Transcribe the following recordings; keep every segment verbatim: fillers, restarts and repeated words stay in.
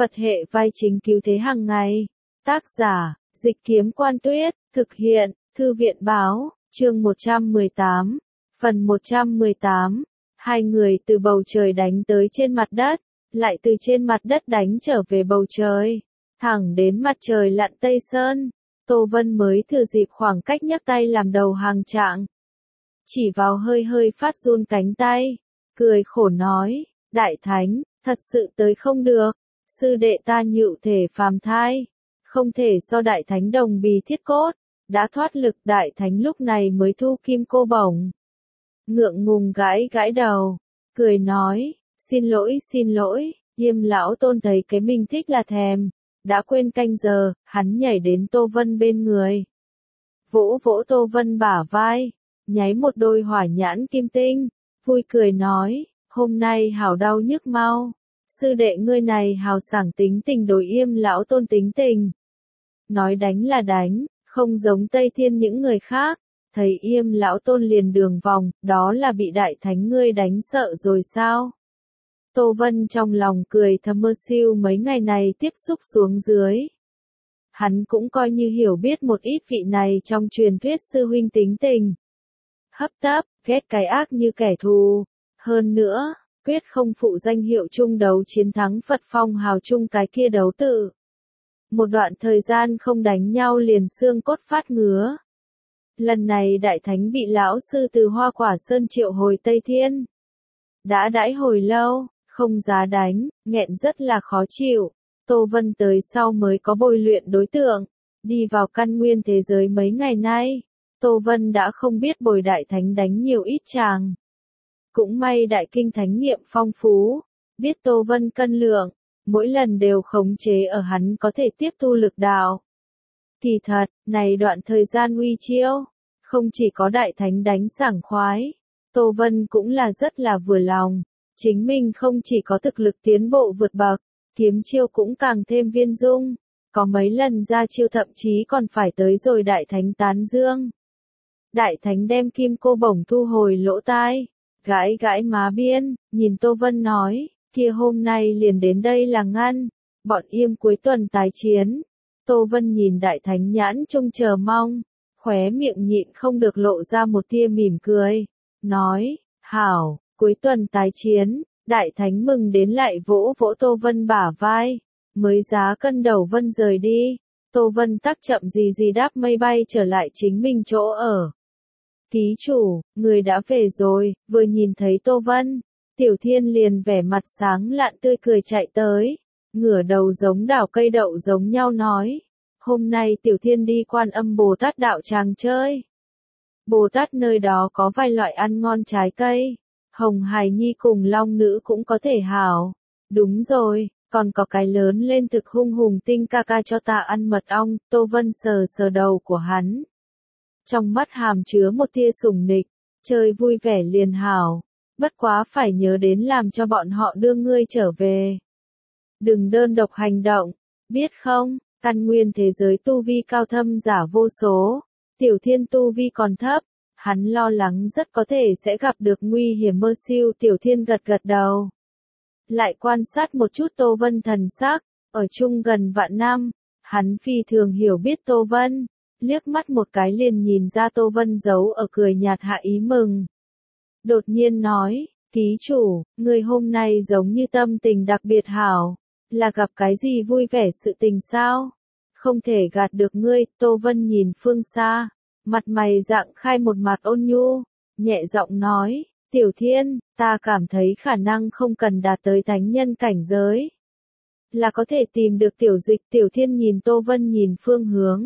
Phật hệ vai chính cứu thế hàng ngày. Tác giả, Dịch Kiếm Quan Tuyết, thực hiện, Thư viện Báo, chương một trăm mười tám, phần một trăm mười tám. Hai người từ bầu trời đánh tới trên mặt đất, lại từ trên mặt đất đánh trở về bầu trời, thẳng đến mặt trời lặn Tây Sơn. Tô Vân mới thừa dịp khoảng cách nhấc tay làm đầu hàng trạng. Chỉ vào hơi hơi phát run cánh tay, cười khổ nói, Đại Thánh, thật sự tới không được, sư đệ ta nhựu thể phàm thai, không thể do Đại Thánh đồng bì thiết cốt, đã thoát lực. Đại Thánh lúc này mới thu kim cô bổng. Ngượng ngùng gãi gãi đầu, cười nói, xin lỗi xin lỗi, Yêm lão tôn thấy cái mình thích là thèm, đã quên canh giờ. Hắn nhảy đến Tô Vân bên người, vỗ vỗ Tô Vân bả vai, nháy một đôi hỏa nhãn kim tinh, vui cười nói, hôm nay hảo đau nhức mau, sư đệ ngươi này hào sảng tính tình đối Yêm lão tôn tính tình. Nói đánh là đánh, không giống Tây Thiên những người khác, thấy Yêm lão tôn liền đường vòng, đó là bị Đại Thánh ngươi đánh sợ rồi sao? Tô Vân trong lòng cười thầm, mơ siêu mấy ngày này tiếp xúc xuống dưới. Hắn cũng coi như hiểu biết một ít vị này trong truyền thuyết sư huynh tính tình. Hấp tấp, ghét cái ác như kẻ thù. Hơn nữa, quyết không phụ danh hiệu chung đấu chiến thắng Phật phong hào chung cái kia đấu tự. Một đoạn thời gian không đánh nhau liền xương cốt phát ngứa. Lần này Đại Thánh bị lão sư từ Hoa Quả Sơn triệu hồi Tây Thiên. Đã đãi hồi lâu, không giá đánh, nghẹn rất là khó chịu. Tô Vân tới sau mới có bồi luyện đối tượng. Đi vào căn nguyên thế giới mấy ngày nay, Tô Vân đã không biết bồi Đại Thánh đánh nhiều ít chàng. Cũng may Đại Kinh Thánh nghiệm phong phú, biết Tô Vân cân lượng, mỗi lần đều khống chế ở hắn có thể tiếp thu lực đạo. Kỳ thật, này đoạn thời gian uy chiêu, không chỉ có Đại Thánh đánh sảng khoái, Tô Vân cũng là rất là vừa lòng. Chính mình không chỉ có thực lực tiến bộ vượt bậc, kiếm chiêu cũng càng thêm viên dung, có mấy lần ra chiêu thậm chí còn phải tới rồi Đại Thánh tán dương. Đại Thánh đem kim cô bổng thu hồi lỗ tai, gãi gãi má biên, nhìn Tô Vân nói, kia hôm nay liền đến đây là ngăn, bọn Yêm cuối tuần tái chiến. Tô Vân nhìn Đại Thánh nhãn trông chờ mong, khóe miệng nhịn không được lộ ra một tia mỉm cười, nói, hảo, cuối tuần tái chiến. Đại Thánh mừng đến lại vỗ vỗ Tô Vân bả vai, mới giá cân đầu Vân rời đi. Tô Vân tắc chậm gì gì đáp mây bay trở lại chính mình chỗ ở. Ký chủ, người đã về rồi. Vừa nhìn thấy Tô Vân, Tiểu Thiên liền vẻ mặt sáng lạn tươi cười chạy tới, ngửa đầu giống đảo cây đậu giống nhau nói, hôm nay Tiểu Thiên đi Quan Âm Bồ Tát đạo tràng chơi. Bồ Tát nơi đó có vài loại ăn ngon trái cây, Hồng Hải Nhi cùng Long Nữ cũng có thể hảo. Đúng rồi, còn có cái lớn lên thực hung hùng tinh ca ca cho ta ăn mật ong. Tô Vân sờ sờ đầu của hắn, trong mắt hàm chứa một tia sủng nịch, chơi vui vẻ liền hảo, bất quá phải nhớ đến làm cho bọn họ đưa ngươi trở về. Đừng đơn độc hành động, biết không? Căn nguyên thế giới tu vi cao thâm giả vô số, Tiểu Thiên tu vi còn thấp, hắn lo lắng rất có thể sẽ gặp được nguy hiểm. Mơ siêu. Tiểu Thiên gật gật đầu, lại quan sát một chút Tô Vân thần sắc, ở chung gần vạn năm, hắn phi thường hiểu biết Tô Vân, liếc mắt một cái liền nhìn ra Tô Vân giấu ở cười nhạt hạ ý mừng. Đột nhiên nói, ký chủ, người hôm nay giống như tâm tình đặc biệt hảo, là gặp cái gì vui vẻ sự tình sao? Không thể gạt được ngươi. Tô Vân nhìn phương xa, mặt mày dạng khai một mặt ôn nhu, nhẹ giọng nói, Tiểu Thiên, ta cảm thấy khả năng không cần đạt tới thánh nhân cảnh giới, là có thể tìm được tiểu dịch. Tiểu Thiên nhìn Tô Vân nhìn phương hướng,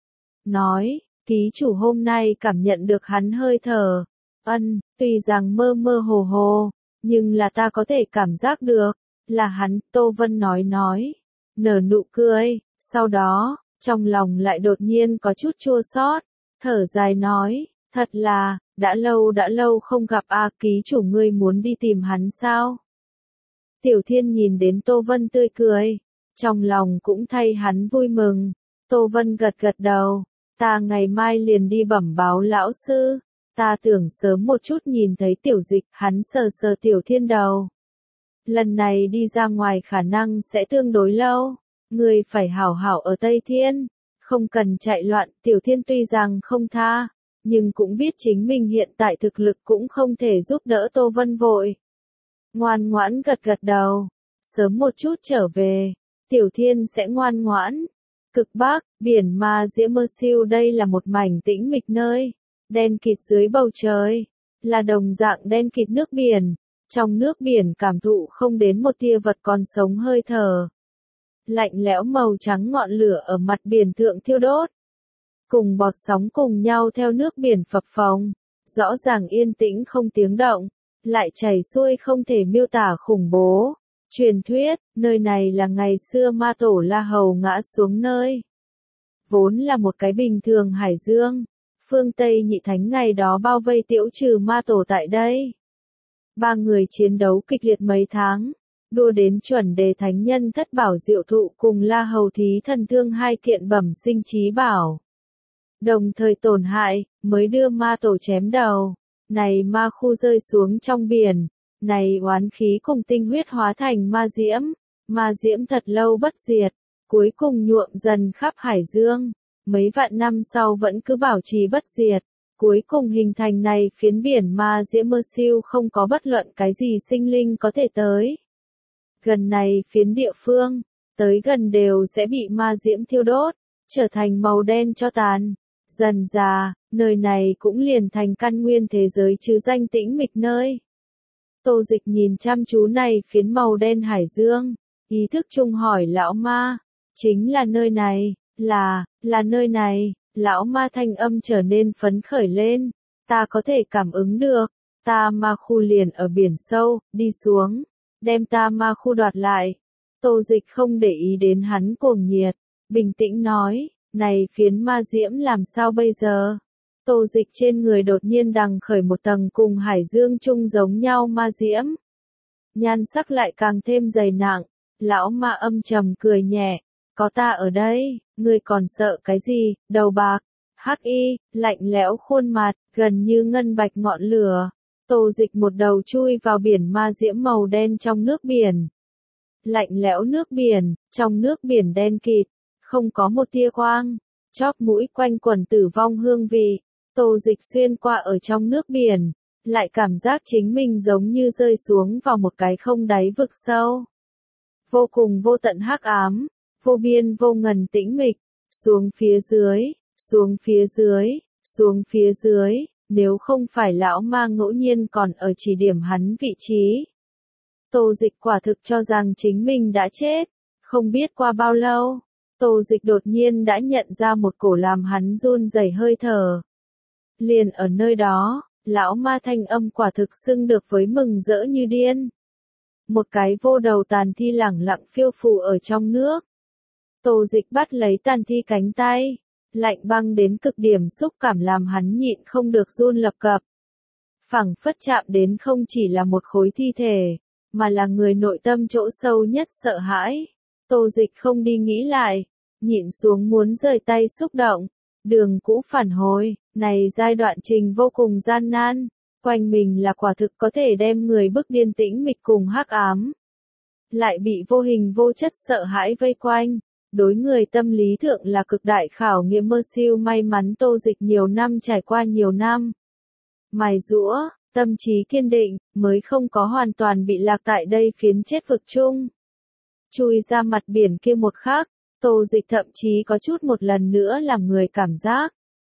nói, ký chủ hôm nay cảm nhận được hắn hơi thở. Ân, tuy rằng mơ mơ hồ hồ, nhưng là ta có thể cảm giác được, là hắn. Tô Vân nói nói, nở nụ cười, sau đó, trong lòng lại đột nhiên có chút chua xót, thở dài nói, thật là, đã lâu đã lâu không gặp a. Ký chủ ngươi muốn đi tìm hắn sao? Tiểu Thiên nhìn đến Tô Vân tươi cười, trong lòng cũng thay hắn vui mừng. Tô Vân gật gật đầu, ta ngày mai liền đi bẩm báo lão sư, ta tưởng sớm một chút nhìn thấy tiểu dịch. Hắn sờ sờ Tiểu Thiên đầu, lần này đi ra ngoài khả năng sẽ tương đối lâu, ngươi phải hảo hảo ở Tây Thiên, không cần chạy loạn. Tiểu Thiên tuy rằng không tha, nhưng cũng biết chính mình hiện tại thực lực cũng không thể giúp đỡ Tô Vân vội. Ngoan ngoãn gật gật đầu, sớm một chút trở về, Tiểu Thiên sẽ ngoan ngoãn. Cực Bắc, biển Ma Diễm Mơ Siêu, đây là một mảnh tĩnh mịch nơi, đen kịt dưới bầu trời, là đồng dạng đen kịt nước biển, trong nước biển cảm thụ không đến một tia vật còn sống hơi thở. Lạnh lẽo màu trắng ngọn lửa ở mặt biển thượng thiêu đốt, cùng bọt sóng cùng nhau theo nước biển phập phồng, rõ ràng yên tĩnh không tiếng động, lại chảy xuôi không thể miêu tả khủng bố. Truyền thuyết, nơi này là ngày xưa ma tổ La Hầu ngã xuống nơi. Vốn là một cái bình thường hải dương, phương Tây Nhị Thánh ngày đó bao vây tiễu trừ ma tổ tại đây. Ba người chiến đấu kịch liệt mấy tháng, đua đến chuẩn đề thánh nhân thất bảo diệu thụ cùng La Hầu thí thần thương hai kiện bẩm sinh trí bảo. Đồng thời tổn hại, mới đưa ma tổ chém đầu. Này ma khu rơi xuống trong biển, này oán khí cùng tinh huyết hóa thành ma diễm, ma diễm thật lâu bất diệt, cuối cùng nhuộm dần khắp hải dương, mấy vạn năm sau vẫn cứ bảo trì bất diệt, cuối cùng hình thành này phiến biển ma diễm Mơ Siêu, không có bất luận cái gì sinh linh có thể tới. Gần này phiến địa phương, tới gần đều sẽ bị ma diễm thiêu đốt, trở thành màu đen cho tàn. Dần dà, nơi này cũng liền thành căn nguyên thế giới chứ danh tĩnh mịch nơi. Tô Dịch nhìn chăm chú này phiến màu đen hải dương, ý thức chung hỏi lão ma, chính là nơi này, là, là nơi này. Lão ma thanh âm trở nên phấn khởi lên, ta có thể cảm ứng được, ta ma khu liền ở biển sâu, đi xuống, đem ta ma khu đoạt lại. Tô Dịch không để ý đến hắn cuồng nhiệt, bình tĩnh nói, này phiến ma diễm làm sao bây giờ? Tô Dịch trên người đột nhiên đằng khởi một tầng cùng hải dương chung giống nhau ma diễm. Nhan sắc lại càng thêm dày nặng, lão ma âm trầm cười nhẹ, có ta ở đây, ngươi còn sợ cái gì? Đầu bạc, hắc y, lạnh lẽo khuôn mặt, gần như ngân bạch ngọn lửa. Tô Dịch một đầu chui vào biển ma diễm màu đen trong nước biển. Lạnh lẽo nước biển, trong nước biển đen kịt, không có một tia quang, chóp mũi quanh quẩn tử vong hương vị. Tô Dịch xuyên qua ở trong nước biển, lại cảm giác chính mình giống như rơi xuống vào một cái không đáy vực sâu. Vô cùng vô tận hắc ám, vô biên vô ngần tĩnh mịch, xuống phía dưới, xuống phía dưới, xuống phía dưới, nếu không phải lão ma ngẫu nhiên còn ở chỉ điểm hắn vị trí. Tô Dịch quả thực cho rằng chính mình đã chết, không biết qua bao lâu, Tô Dịch đột nhiên đã nhận ra một cổ làm hắn run rẩy hơi thở. Liền ở nơi đó, lão ma thanh âm quả thực xưng được với mừng rỡ như điên. Một cái vô đầu tàn thi lẳng lặng phiêu phù ở trong nước. Tô Dịch bắt lấy tàn thi cánh tay, lạnh băng đến cực điểm xúc cảm làm hắn nhịn không được run lập cập. Phẳng phất chạm đến không chỉ là một khối thi thể, mà là người nội tâm chỗ sâu nhất sợ hãi. Tô Dịch không đi nghĩ lại, nhịn xuống muốn rời tay xúc động, đường cũ phản hồi, này giai đoạn trình vô cùng gian nan, quanh mình là quả thực có thể đem người bức điên tĩnh mịch cùng hắc ám. Lại bị vô hình vô chất sợ hãi vây quanh, đối người tâm lý thượng là cực đại khảo nghiệm. Mơ Siêu may mắn Tô Dịch nhiều năm trải qua nhiều năm. Mài giũa, tâm trí kiên định, mới không có hoàn toàn bị lạc tại đây phiến chết vực chung. Chui ra mặt biển kia một khắc, Tô Dịch thậm chí có chút một lần nữa làm người cảm giác.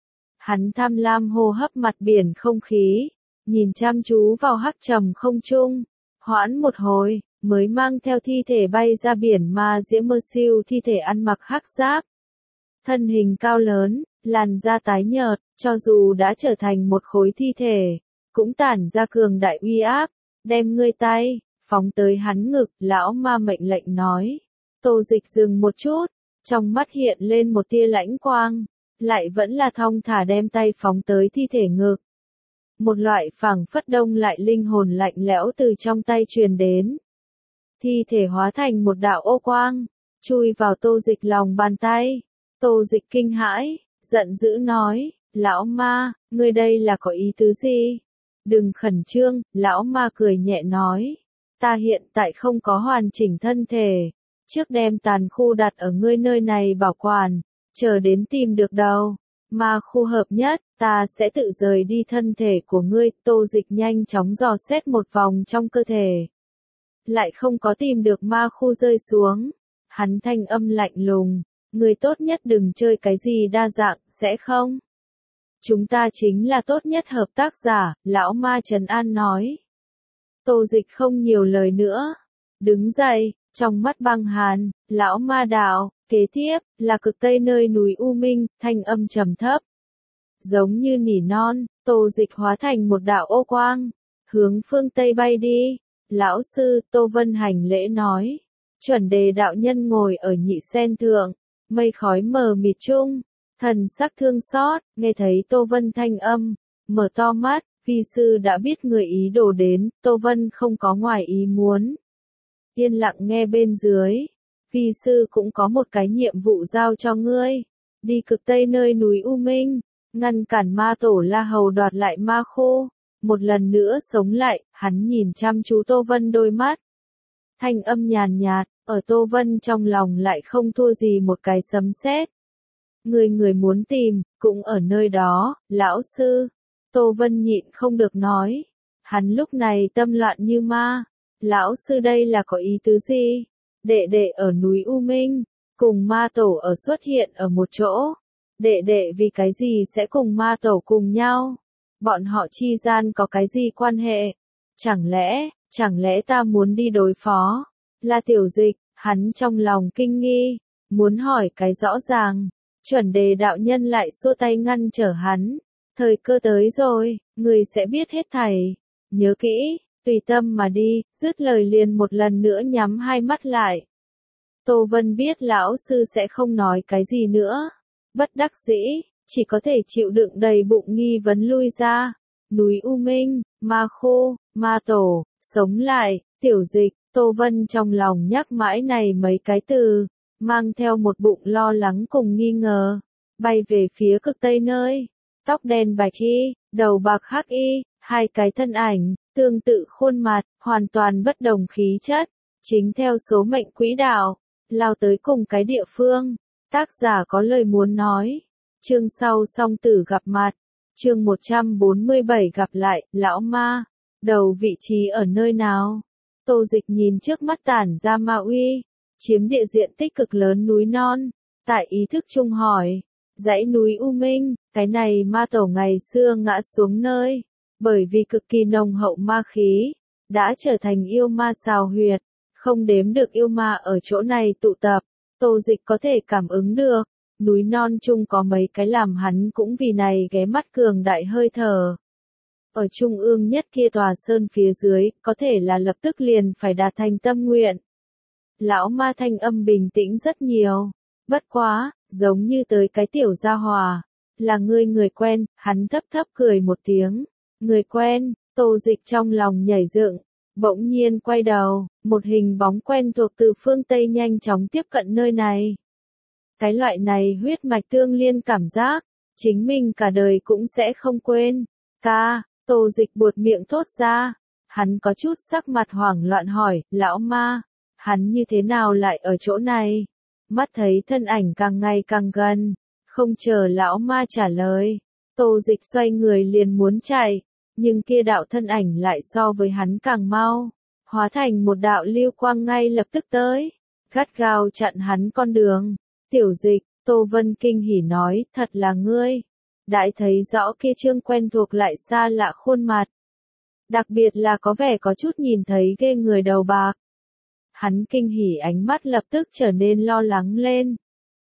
Hắn tham lam hô hấp mặt biển không khí, nhìn chăm chú vào hắc trầm không trung, hoãn một hồi, mới mang theo thi thể bay ra biển ma diễm. Mơ Siêu thi thể ăn mặc hắc giáp. Thân hình cao lớn, làn da tái nhợt, cho dù đã trở thành một khối thi thể, cũng tản ra cường đại uy áp, đem ngươi tay, phóng tới hắn ngực, lão ma mệnh lệnh nói. Tô Dịch dừng một chút, trong mắt hiện lên một tia lãnh quang, lại vẫn là thong thả đem tay phóng tới thi thể ngực. Một loại phảng phất đông lại linh hồn lạnh lẽo từ trong tay truyền đến. Thi thể hóa thành một đạo ô quang, chui vào Tô Dịch lòng bàn tay. Tô Dịch kinh hãi, giận dữ nói, lão ma, ngươi đây là có ý tứ gì? Đừng khẩn trương, lão ma cười nhẹ nói. ta hiện tại không có hoàn chỉnh thân thể, trước đem tàn khu đặt ở ngươi nơi này bảo quản, chờ đến tìm được đầu ma khu hợp nhất, ta sẽ tự rời đi thân thể của ngươi. Tô Dịch nhanh chóng dò xét một vòng trong cơ thể, lại không có tìm được ma khu rơi xuống. Hắn thanh âm lạnh lùng, người tốt nhất đừng chơi cái gì đa dạng, sẽ không? Chúng ta chính là tốt nhất hợp tác giả, lão ma Trần An nói. Tô Dịch không nhiều lời nữa, đứng dậy, trong mắt băng hàn, lão ma đạo, kế tiếp, là cực tây nơi núi U Minh, thanh âm trầm thấp. Giống như nỉ non, Tô Dịch hóa thành một đạo ô quang, hướng phương Tây bay đi. Lão sư, Tô Vân hành lễ nói. Chuẩn đề đạo nhân ngồi ở nhị sen thượng, mây khói mờ mịt chung, thần sắc thương xót, nghe thấy Tô Vân thanh âm, mở to mắt, vi sư đã biết người ý đồ đến, Tô Vân không có ngoài ý muốn. Yên lặng nghe bên dưới, vi sư cũng có một cái nhiệm vụ giao cho ngươi, đi cực tây nơi núi U Minh, ngăn cản ma tổ La Hầu đoạt lại ma khô, một lần nữa sống lại. Hắn nhìn chăm chú Tô Vân đôi mắt, thanh âm nhàn nhạt, ở Tô Vân trong lòng lại không thua gì một cái sấm sét. Người người muốn tìm, cũng ở nơi đó, lão sư. Tô Vân nhịn không được nói. Hắn lúc này tâm loạn như ma. Lão sư đây là có ý tứ gì? Đệ đệ ở núi U Minh, cùng ma tổ ở xuất hiện ở một chỗ. Đệ đệ vì cái gì sẽ cùng ma tổ cùng nhau? Bọn họ chi gian có cái gì quan hệ? Chẳng lẽ, chẳng lẽ ta muốn đi đối phó? Là Tiểu Dịch, hắn trong lòng kinh nghi, muốn hỏi cái rõ ràng. Chuẩn đề đạo nhân lại xua tay ngăn trở hắn. Thời cơ tới rồi, người sẽ biết hết thảy. Nhớ kỹ, tùy tâm mà đi, dứt lời liền một lần nữa nhắm hai mắt lại. Tô Vân biết lão sư sẽ không nói cái gì nữa. Bất đắc dĩ, chỉ có thể chịu đựng đầy bụng nghi vấn lui ra. Núi U Minh, ma khô, ma tổ, sống lại, Tiểu Dịch. Tô Vân trong lòng nhắc mãi này mấy cái từ, mang theo một bụng lo lắng cùng nghi ngờ, bay về phía cực tây nơi. Tóc đen bạch y, đầu bạc hắc y, hai cái thân ảnh, tương tự khuôn mặt, hoàn toàn bất đồng khí chất, chính theo số mệnh quỹ đạo, lao tới cùng cái địa phương. Tác giả có lời muốn nói. Chương sau song tử gặp mặt. Chương một trăm bốn mươi bảy gặp lại, lão ma. Đầu vị trí ở nơi nào? Tô Dịch nhìn trước mắt tản ra ma uy, chiếm địa diện tích cực lớn núi non, tại ý thức chung hỏi, dãy núi U Minh, cái này ma tổ ngày xưa ngã xuống nơi, bởi vì cực kỳ nồng hậu ma khí, đã trở thành yêu ma xào huyệt, không đếm được yêu ma ở chỗ này tụ tập. Tô Dịch có thể cảm ứng được, núi non chung có mấy cái làm hắn cũng vì này ghé mắt cường đại hơi thở. Ở trung ương nhất kia tòa sơn phía dưới, có thể là lập tức liền phải đạt thành tâm nguyện. Lão ma thanh âm bình tĩnh rất nhiều. Bất quá, giống như tới cái tiểu gia hòa. Là ngươi người quen, hắn thấp thấp cười một tiếng. Người quen, Tô Dịch trong lòng nhảy dựng. Bỗng nhiên quay đầu, một hình bóng quen thuộc từ phương Tây nhanh chóng tiếp cận nơi này. Cái loại này huyết mạch tương liên cảm giác, chính mình cả đời cũng sẽ không quên. Ca, Tô Dịch buột miệng thốt ra. Hắn có chút sắc mặt hoảng loạn hỏi, lão ma, hắn như thế nào lại ở chỗ này? Mắt thấy thân ảnh càng ngày càng gần, không chờ lão ma trả lời. Tô Dịch xoay người liền muốn chạy, nhưng kia đạo thân ảnh lại so với hắn càng mau, hóa thành một đạo lưu quang ngay lập tức tới, gắt gao chặn hắn con đường. Tiểu Dịch, Tô Vân kinh hỉ nói, thật là ngươi. Đại thấy rõ kia trương quen thuộc lại xa lạ khuôn mặt. Đặc biệt là có vẻ có chút nhìn thấy ghê người đầu bạc. Hắn kinh hỉ ánh mắt lập tức trở nên lo lắng lên.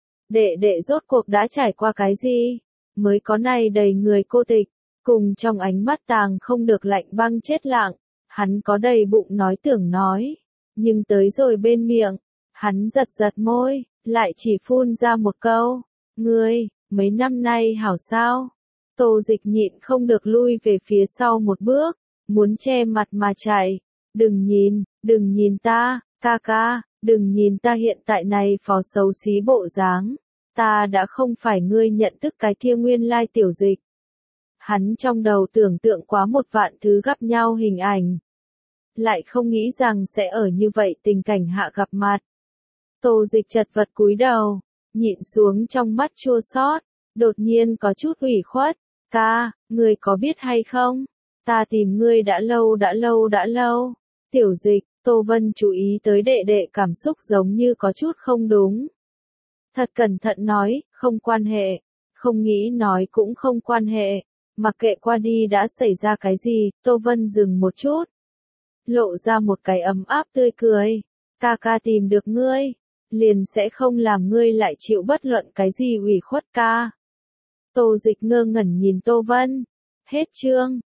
Đệ đệ rốt cuộc đã trải qua cái gì? Mới có này đầy người cô tịch, cùng trong ánh mắt tàng không được lạnh băng chết lặng. Hắn có đầy bụng nói tưởng nói, nhưng tới rồi bên miệng, hắn giật giật môi, lại chỉ phun ra một câu, ngươi, mấy năm nay hảo sao? Tô Dịch nhịn không được lui về phía sau một bước, muốn che mặt mà chạy. Đừng nhìn, đừng nhìn ta, ca ca, đừng nhìn ta hiện tại này phó xấu xí bộ dáng. Ta đã không phải ngươi nhận thức cái kia nguyên lai Tiểu Dịch. Hắn trong đầu tưởng tượng quá một vạn thứ gặp nhau hình ảnh. lại không nghĩ rằng sẽ ở như vậy tình cảnh hạ gặp mặt. Tô Dịch chật vật cúi đầu, nhịn xuống trong mắt chua xót, đột nhiên có chút ủy khuất. Ca, ngươi có biết hay không? Ta tìm ngươi đã lâu đã lâu đã lâu. Tiểu Dịch, Tô Vân chú ý tới đệ đệ cảm xúc giống như có chút không đúng. Thật cẩn thận nói, không quan hệ. Không nghĩ nói cũng không quan hệ. Mặc kệ qua đi đã xảy ra cái gì, Tô Vân dừng một chút. Lộ ra một cái ấm áp tươi cười. Ca ca tìm được ngươi, liền sẽ không làm ngươi lại chịu bất luận cái gì ủy khuất ca. Tô Dịch ngơ ngẩn nhìn Tô Vân. Hết chương.